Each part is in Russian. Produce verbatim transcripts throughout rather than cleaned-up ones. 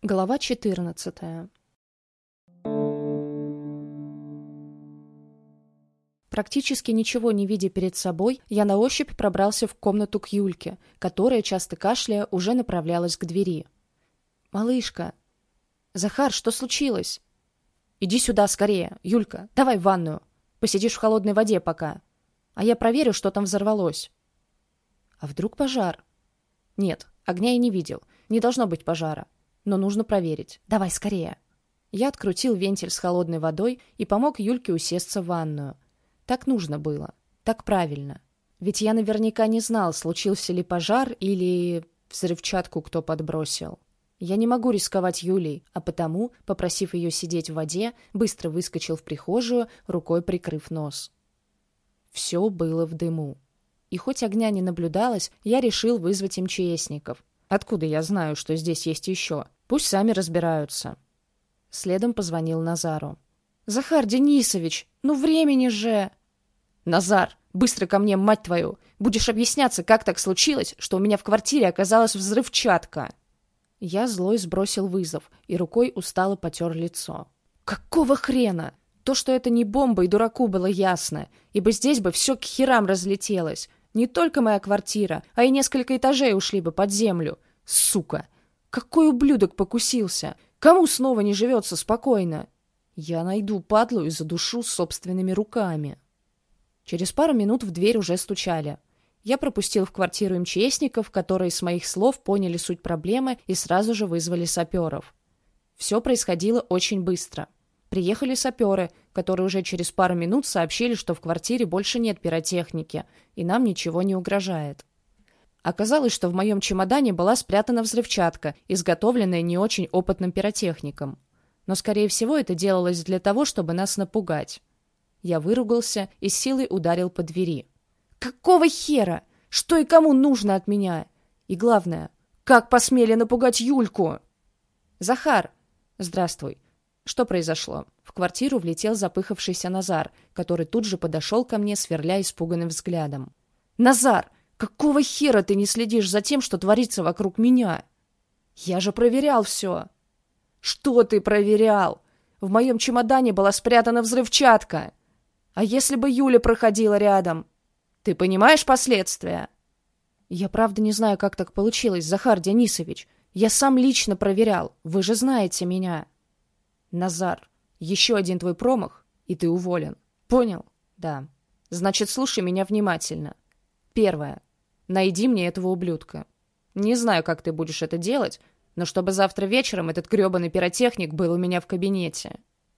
Глава четырнадцатая. Практически ничего не видя перед собой, я на ощупь пробрался в комнату к Юльке, которая, часто кашляя, уже направлялась к двери. «Малышка!» «Захар, что случилось?» «Иди сюда скорее, Юлька, давай в ванную. Посидишь в холодной воде пока. А я проверю, что там взорвалось». «А вдруг пожар?» «Нет, огня я не видел. Не должно быть пожара. Но нужно проверить. Давай скорее». Я открутил вентиль с холодной водой и помог Юльке усесться в ванную. Так нужно было. Так правильно. Ведь я наверняка не знал, случился ли пожар или взрывчатку кто подбросил. Я не могу рисковать Юлей, а потому, попросив ее сидеть в воде, быстро выскочил в прихожую, рукой прикрыв нос. Все было в дыму. И хоть огня не наблюдалось, я решил вызвать МЧСников. Откуда я знаю, что здесь есть еще? Пусть сами разбираются. Следом позвонил Назару. «Захар Денисович, ну времени же!» «Назар, быстро ко мне, мать твою! Будешь объясняться, как так случилось, что у меня в квартире оказалась взрывчатка!» Я злой сбросил вызов и рукой устало потер лицо. «Какого хрена? То, что это не бомба, и дураку было ясно, ибо здесь бы все к херам разлетелось. Не только моя квартира, а и несколько этажей ушли бы под землю. Сука! Какой ублюдок покусился! Кому снова не живется спокойно? Я найду падлу и задушу собственными руками». Через пару минут в дверь уже стучали. Я пропустил в квартиру МЧСников, которые с моих слов поняли суть проблемы и сразу же вызвали саперов. Все происходило очень быстро. Приехали саперы, которые уже через пару минут сообщили, что в квартире больше нет пиротехники, и нам ничего не угрожает. Оказалось, что в моем чемодане была спрятана взрывчатка, изготовленная не очень опытным пиротехником. Но, скорее всего, это делалось для того, чтобы нас напугать. Я выругался и с силой ударил по двери. «Какого хера? Что и кому нужно от меня? И главное, как посмели напугать Юльку?» «Захар!» «Здравствуй. Что произошло?» В квартиру влетел запыхавшийся Назар, который тут же подошел ко мне, сверля испуганным взглядом. «Назар! Какого хера ты не следишь за тем, что творится вокруг меня? Я же проверял все!» «Что ты проверял? В моем чемодане была спрятана взрывчатка! А если бы Юля проходила рядом? Ты понимаешь последствия?» «Я правда не знаю, как так получилось, Захар Денисович. Я сам лично проверял. Вы же знаете меня». «Назар, еще один твой промах, и ты уволен. Понял?» «Да. Значит, слушай меня внимательно. Первое. Найди мне этого ублюдка. Не знаю, как ты будешь это делать, но чтобы завтра вечером этот гребаный пиротехник был у меня в кабинете.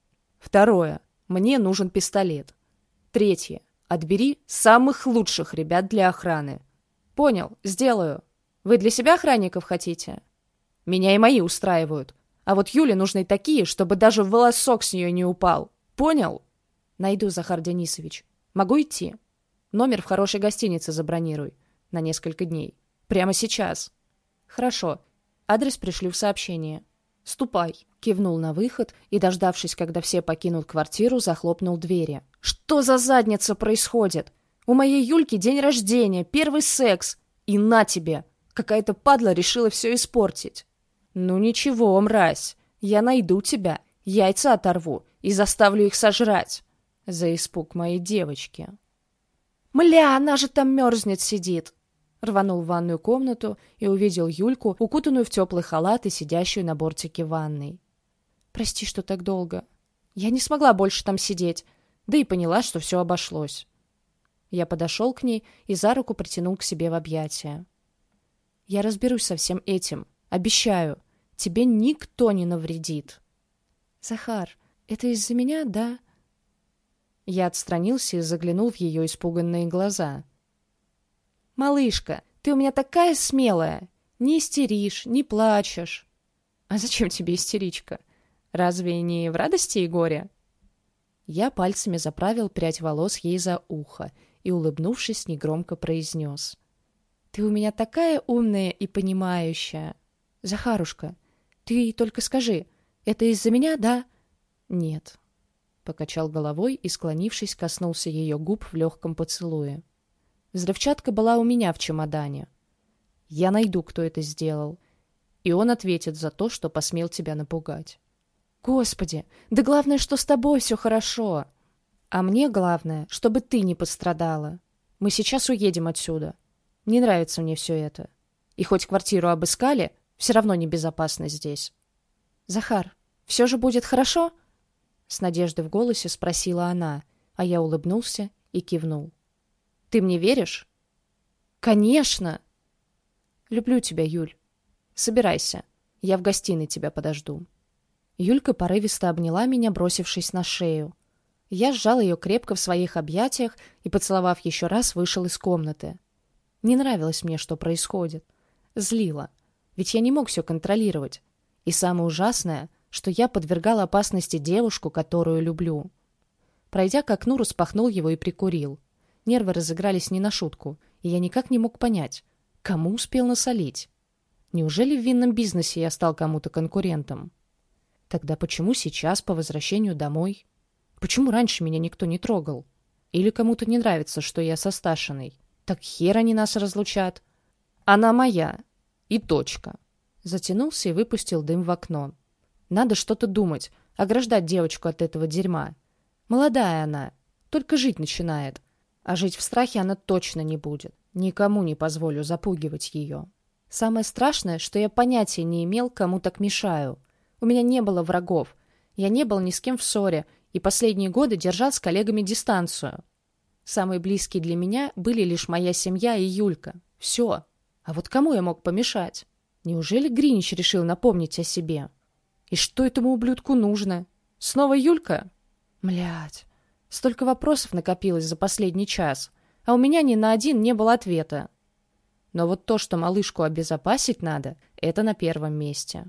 Второе. Мне нужен пистолет. Третье. Отбери самых лучших ребят для охраны. Понял, сделаю. Вы для себя охранников хотите? Меня и мои устраивают. А вот Юле нужны такие, чтобы даже волосок с нее не упал. Понял? Найду, Захар Денисович. Могу идти? Номер в хорошей гостинице забронируй. На несколько дней. Прямо сейчас. Хорошо. Адрес пришлю в сообщение. «Ступай», — кивнул на выход и, дождавшись, когда все покинут квартиру, захлопнул двери. «Что за задница происходит? У моей Юльки день рождения, первый секс. И на тебе! Какая-то падла решила все испортить». «Ну ничего, мразь, я найду тебя, яйца оторву и заставлю их сожрать. За испуг моей девочки». «Мля, она же там мерзнет сидит!» Рванул в ванную комнату и увидел Юльку, укутанную в теплый халат и сидящую на бортике ванной. «Прости, что так долго. Я не смогла больше там сидеть, да и поняла, что все обошлось». Я подошел к ней и за руку притянул к себе в объятия. «Я разберусь со всем этим. Обещаю, тебе никто не навредит». «Захар, это из-за меня, да?» Я отстранился и заглянул в ее испуганные глаза. «Малышка, ты у меня такая смелая. Не истеришь, не плачешь». «А зачем тебе истеричка? Разве не в радости и горе?» Я пальцами заправил прядь волос ей за ухо и, улыбнувшись, негромко произнес. «Ты у меня такая умная и понимающая. Захарушка, ты только скажи, это из-за меня, да?» «Нет», — покачал головой и, склонившись, коснулся ее губ в легком поцелуе. Взрывчатка была у меня в чемодане. Я найду, кто это сделал. и он ответит за то, что посмел тебя напугать. Господи, да главное, что с тобой все хорошо. А мне главное, чтобы ты не пострадала. Мы сейчас уедем отсюда. Не нравится мне все это. И хоть квартиру обыскали, все равно небезопасно здесь. Захар, все же будет хорошо? С надеждой в голосе спросила она, а я улыбнулся и кивнул. Ты мне веришь? Конечно! Люблю тебя, Юль. Собирайся, я в гостиной тебя подожду. Юлька порывисто обняла меня, бросившись на шею. Я сжал ее крепко в своих объятиях и, поцеловав еще раз, вышел из комнаты. Не нравилось мне, что происходит. Злило. Ведь я не мог все контролировать. И самое ужасное, что я подвергал опасности девушку, которую люблю. Пройдя к окну, распахнул его и прикурил. Нервы разыгрались не на шутку, и я никак не мог понять, кому успел насолить. Неужели в винном бизнесе я стал кому-то конкурентом? Тогда почему сейчас, по возвращению домой? Почему раньше меня никто не трогал? Или кому-то не нравится, что я со Сташиной? Так хер они нас разлучат. Она моя. И точка. Затянулся и выпустил дым в окно. Надо что-то думать, ограждать девочку от этого дерьма. Молодая она, только жить начинает. А жить в страхе она точно не будет. Никому не позволю запугивать ее. Самое страшное, что я понятия не имел, кому так мешаю. У меня не было врагов. Я не был ни с кем в ссоре, и последние годы держал с коллегами дистанцию. Самые близкие для меня были лишь моя семья и Юлька. Все. А вот кому я мог помешать? Неужели Гринич решил напомнить о себе? И что этому ублюдку нужно? Снова Юлька? Млядь. Столько вопросов накопилось за последний час, а у меня ни на один не было ответа. Но вот то, что малышку обезопасить надо, это на первом месте.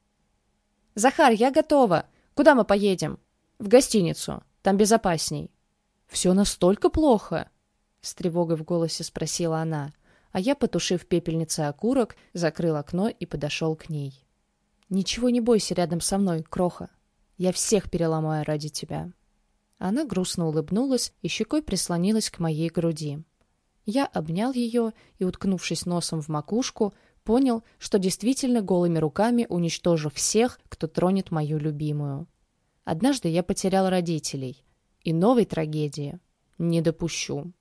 «Захар, я готова. Куда мы поедем?» «В гостиницу. Там безопасней». «Все настолько плохо?» — с тревогой в голосе спросила она, а я, потушив в пепельнице окурок, закрыл окно и подошел к ней. «Ничего не бойся рядом со мной, кроха. Я всех переломаю ради тебя». Она грустно улыбнулась и щекой прислонилась к моей груди. Я обнял ее и, уткнувшись носом в макушку, понял, что действительно голыми руками уничтожу всех, кто тронет мою любимую. Однажды я потерял родителей, и новой трагедии не допущу.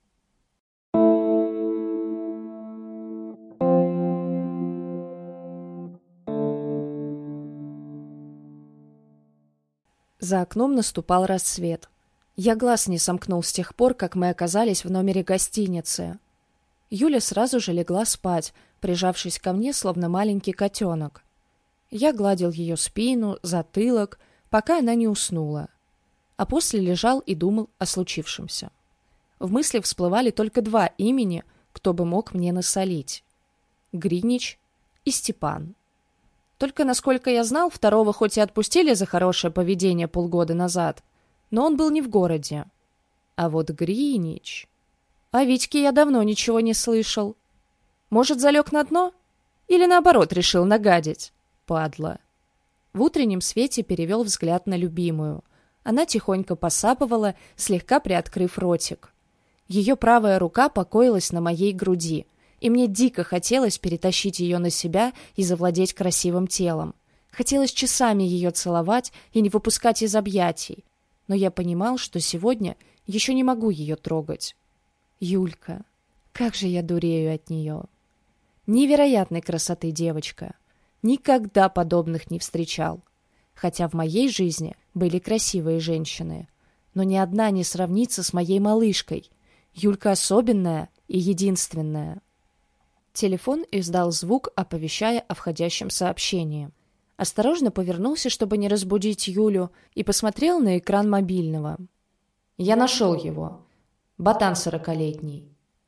За окном наступал рассвет. Я глаз не сомкнул с тех пор, как мы оказались в номере гостиницы. Юля сразу же легла спать, прижавшись ко мне, словно маленький котенок. Я гладил ее спину, затылок, пока она не уснула. А после лежал и думал о случившемся. В мысли всплывали только два имени, кто бы мог мне насолить. Гринич и Степан. Только, насколько я знал, второго хоть и отпустили за хорошее поведение полгода назад, но он был не в городе. А вот Гринич... О Витьке я давно ничего не слышал. Может, залег на дно? Или, наоборот, решил нагадить? Падла. В утреннем свете перевел взгляд на любимую. Она тихонько посапывала, слегка приоткрыв ротик. Ее правая рука покоилась на моей груди, и мне дико хотелось перетащить ее на себя и завладеть красивым телом. Хотелось часами ее целовать и не выпускать из объятий. Но я понимал, что сегодня еще не могу ее трогать. Юлька. Как же я дурею от нее. Невероятной красоты девочка. Никогда подобных не встречал. Хотя в моей жизни были красивые женщины. Но ни одна не сравнится с моей малышкой. Юлька особенная и единственная. Телефон издал звук, оповещая о входящем сообщении. Осторожно повернулся, чтобы не разбудить Юлю, и посмотрел на экран мобильного. Я нашел его. Ботан сорокалетний.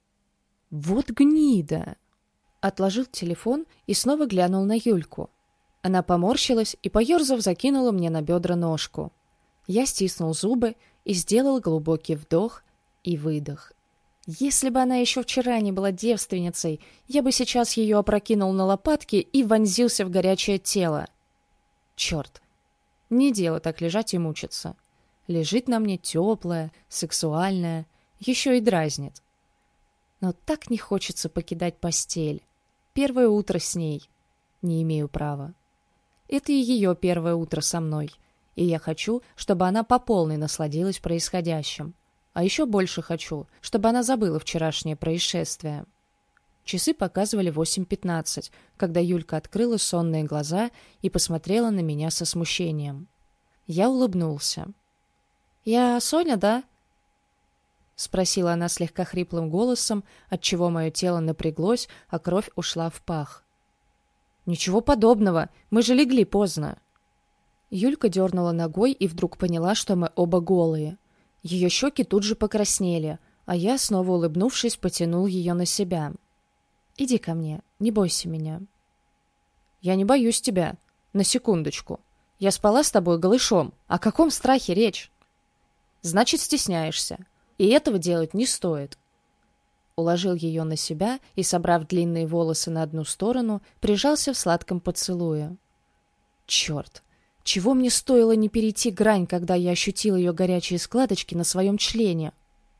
Вот гнида! Отложил телефон и снова глянул на Юльку. Она поморщилась и, поерзав, закинула мне на бедра ножку. Я стиснул зубы и сделал глубокий вдох и выдох. Если бы она еще вчера не была девственницей, я бы сейчас ее опрокинул на лопатки и вонзился в горячее тело. Черт! Не дело так лежать и мучиться. Лежит на мне теплая, сексуальная, еще и дразнит. Но так не хочется покидать постель. Первое утро с ней. Не имею права. Это и ее первое утро со мной, и я хочу, чтобы она по полной насладилась происходящим. А еще больше хочу, чтобы она забыла вчерашнее происшествие. Часы показывали восемь пятнадцать, когда Юлька открыла сонные глаза и посмотрела на меня со смущением. Я улыбнулся. «Я Соня, да?» — спросила она слегка хриплым голосом, отчего мое тело напряглось, а кровь ушла в пах. «Ничего подобного, мы же легли поздно». Юлька дернула ногой и вдруг поняла, что мы оба голые. Ее щеки тут же покраснели, а я, снова улыбнувшись, потянул ее на себя. «Иди ко мне, не бойся меня». «Я не боюсь тебя. На секундочку. Я спала с тобой голышом. О каком страхе речь?» «Значит, стесняешься. И этого делать не стоит». Уложил ее на себя и, собрав длинные волосы на одну сторону, прижался в сладком поцелуе. Черт! Чего мне стоило не перейти грань, когда я ощутил ее горячие складочки на своем члене?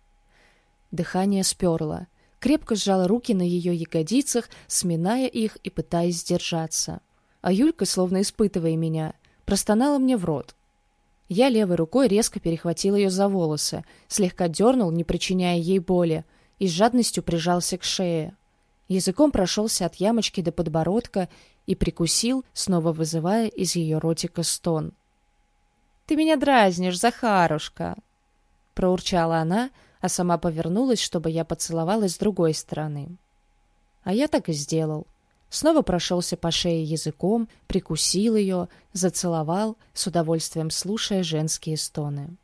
Дыхание сперло. Крепко сжала руки на ее ягодицах, сминая их и пытаясь сдержаться. А Юлька, словно испытывая меня, простонала мне в рот. Я левой рукой резко перехватил ее за волосы, слегка дернул, не причиняя ей боли, и с жадностью прижался к шее. Языком прошелся от ямочки до подбородка и прикусил, снова вызывая из ее ротика стон. «Ты меня дразнишь, Захарушка!» — проурчала она, а сама повернулась, чтобы я поцеловалась с другой стороны. А я так и сделал. Снова прошелся по шее языком, прикусил ее, зацеловал, с удовольствием слушая женские стоны.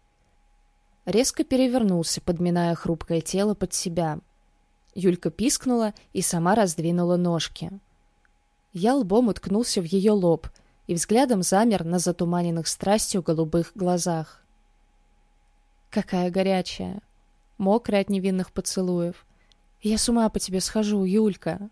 Резко перевернулся, подминая хрупкое тело под себя. Юлька пискнула и сама раздвинула ножки. Я лбом уткнулся в ее лоб и взглядом замер на затуманенных страстью голубых глазах. «Какая горячая! Мокрая от невинных поцелуев! Я с ума по тебе схожу, Юлька!»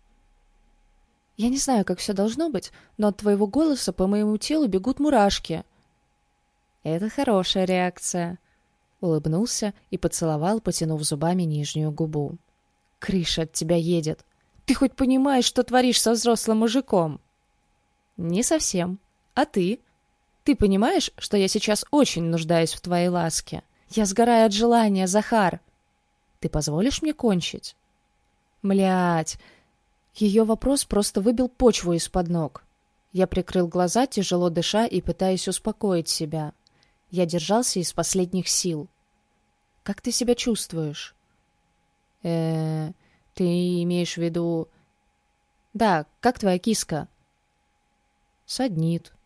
«Я не знаю, как все должно быть, но от твоего голоса по моему телу бегут мурашки». «Это хорошая реакция», — улыбнулся и поцеловал, потянув зубами нижнюю губу. «Крыша от тебя едет. Ты хоть понимаешь, что творишь со взрослым мужиком?» «Не совсем. А ты? Ты понимаешь, что я сейчас очень нуждаюсь в твоей ласке? Я сгораю от желания, Захар. Ты позволишь мне кончить?» «Млядь!» Ее вопрос просто выбил почву из-под ног. Я прикрыл глаза, тяжело дыша и пытаясь успокоить себя. Я держался из последних сил. «Как ты себя чувствуешь?» э ты имеешь в виду...» «Да, как твоя киска?» «Саднит».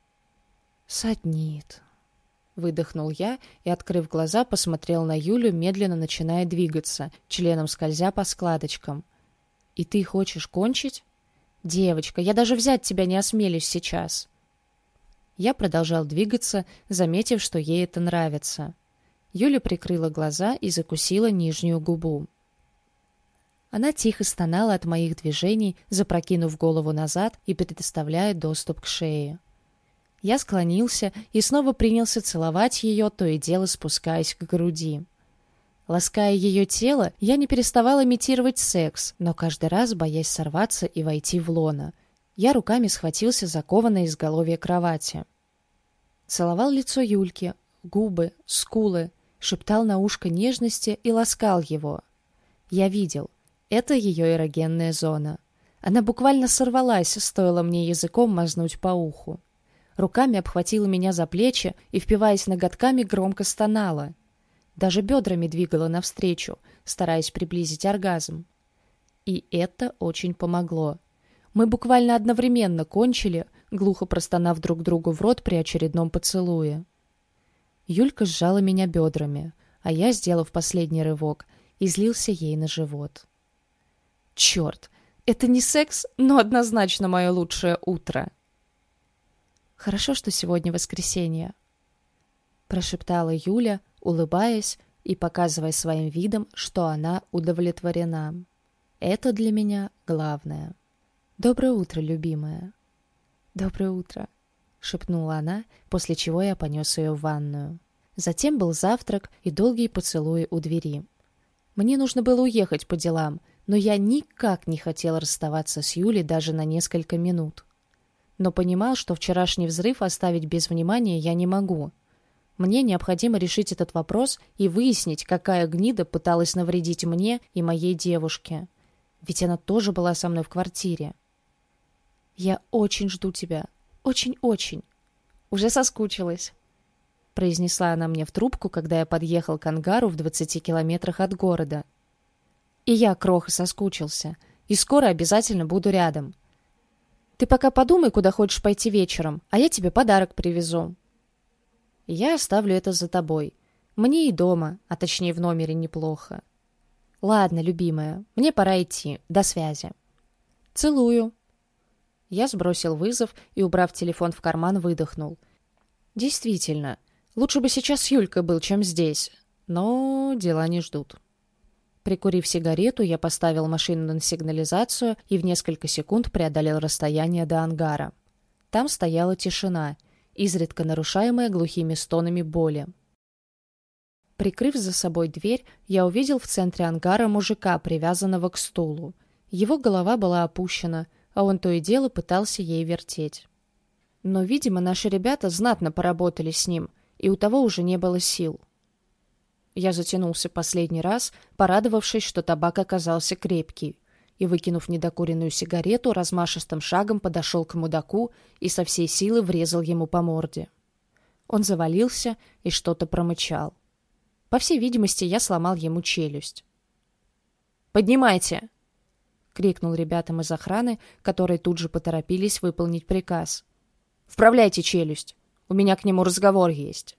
«Саднит», — выдохнул я и, открыв глаза, посмотрел на Юлю, медленно начиная двигаться, членом скользя по складочкам. «И ты хочешь кончить? Девочка, я даже взять тебя не осмелюсь сейчас». Я продолжал двигаться, заметив, что ей это нравится. Юля прикрыла глаза и закусила нижнюю губу. Она тихо стонала от моих движений, запрокинув голову назад и предоставляя доступ к шее. Я склонился и снова принялся целовать ее, то и дело спускаясь к груди. Лаская ее тело, я не переставал имитировать секс, но каждый раз, боясь сорваться и войти в лоно, я руками схватился за кованое изголовье кровати. Целовал лицо Юльки, губы, скулы, шептал на ушко нежности и ласкал его. Я видел. Это ее эрогенная зона. Она буквально сорвалась, стоило мне языком мазнуть по уху. Руками обхватила меня за плечи и, впиваясь ноготками, громко стонала. Даже бедрами двигала навстречу, стараясь приблизить оргазм. И это очень помогло. Мы буквально одновременно кончили, глухо простонав друг другу в рот при очередном поцелуе. Юлька сжала меня бедрами, а я, сделав последний рывок, излился ей на живот. Черт, это не секс, но однозначно мое лучшее утро. «Хорошо, что сегодня воскресенье», — прошептала Юля, улыбаясь и показывая своим видом, что она удовлетворена. «Это для меня главное». «Доброе утро, любимая». «Доброе утро», — шепнула она, после чего я понес ее в ванную. Затем был завтрак и долгие поцелуи у двери. Мне нужно было уехать по делам, но я никак не хотел расставаться с Юлей даже на несколько минут. Но понимал, что вчерашний взрыв оставить без внимания я не могу. Мне необходимо решить этот вопрос и выяснить, какая гнида пыталась навредить мне и моей девушке. Ведь она тоже была со мной в квартире. «Я очень жду тебя. Очень-очень. Уже соскучилась», — произнесла она мне в трубку, когда я подъехал к ангару в двадцати километрах от города. «И я, Кроха, соскучился. И скоро обязательно буду рядом. Ты пока подумай, куда хочешь пойти вечером, а я тебе подарок привезу». «Я оставлю это за тобой. Мне и дома, а точнее в номере, неплохо». «Ладно, любимая, мне пора идти. До связи». «Целую». Я сбросил вызов и, убрав телефон в карман, выдохнул. Действительно, лучше бы сейчас с Юлькой был, чем здесь. Но дела не ждут. Прикурив сигарету, я поставил машину на сигнализацию и в несколько секунд преодолел расстояние до ангара. Там стояла тишина, изредка нарушаемая глухими стонами боли. Прикрыв за собой дверь, я увидел в центре ангара мужика, привязанного к стулу. Его голова была опущена, а он то и дело пытался ей вертеть. Но, видимо, наши ребята знатно поработали с ним, и у того уже не было сил. Я затянулся последний раз, порадовавшись, что табак оказался крепкий, и, выкинув недокуренную сигарету, размашистым шагом подошел к мудаку и со всей силы врезал ему по морде. Он завалился и что-то промычал. По всей видимости, я сломал ему челюсть. «Поднимайте!» — крикнул ребятам из охраны, которые тут же поторопились выполнить приказ. «Вправляйте челюсть! У меня к нему разговор есть!»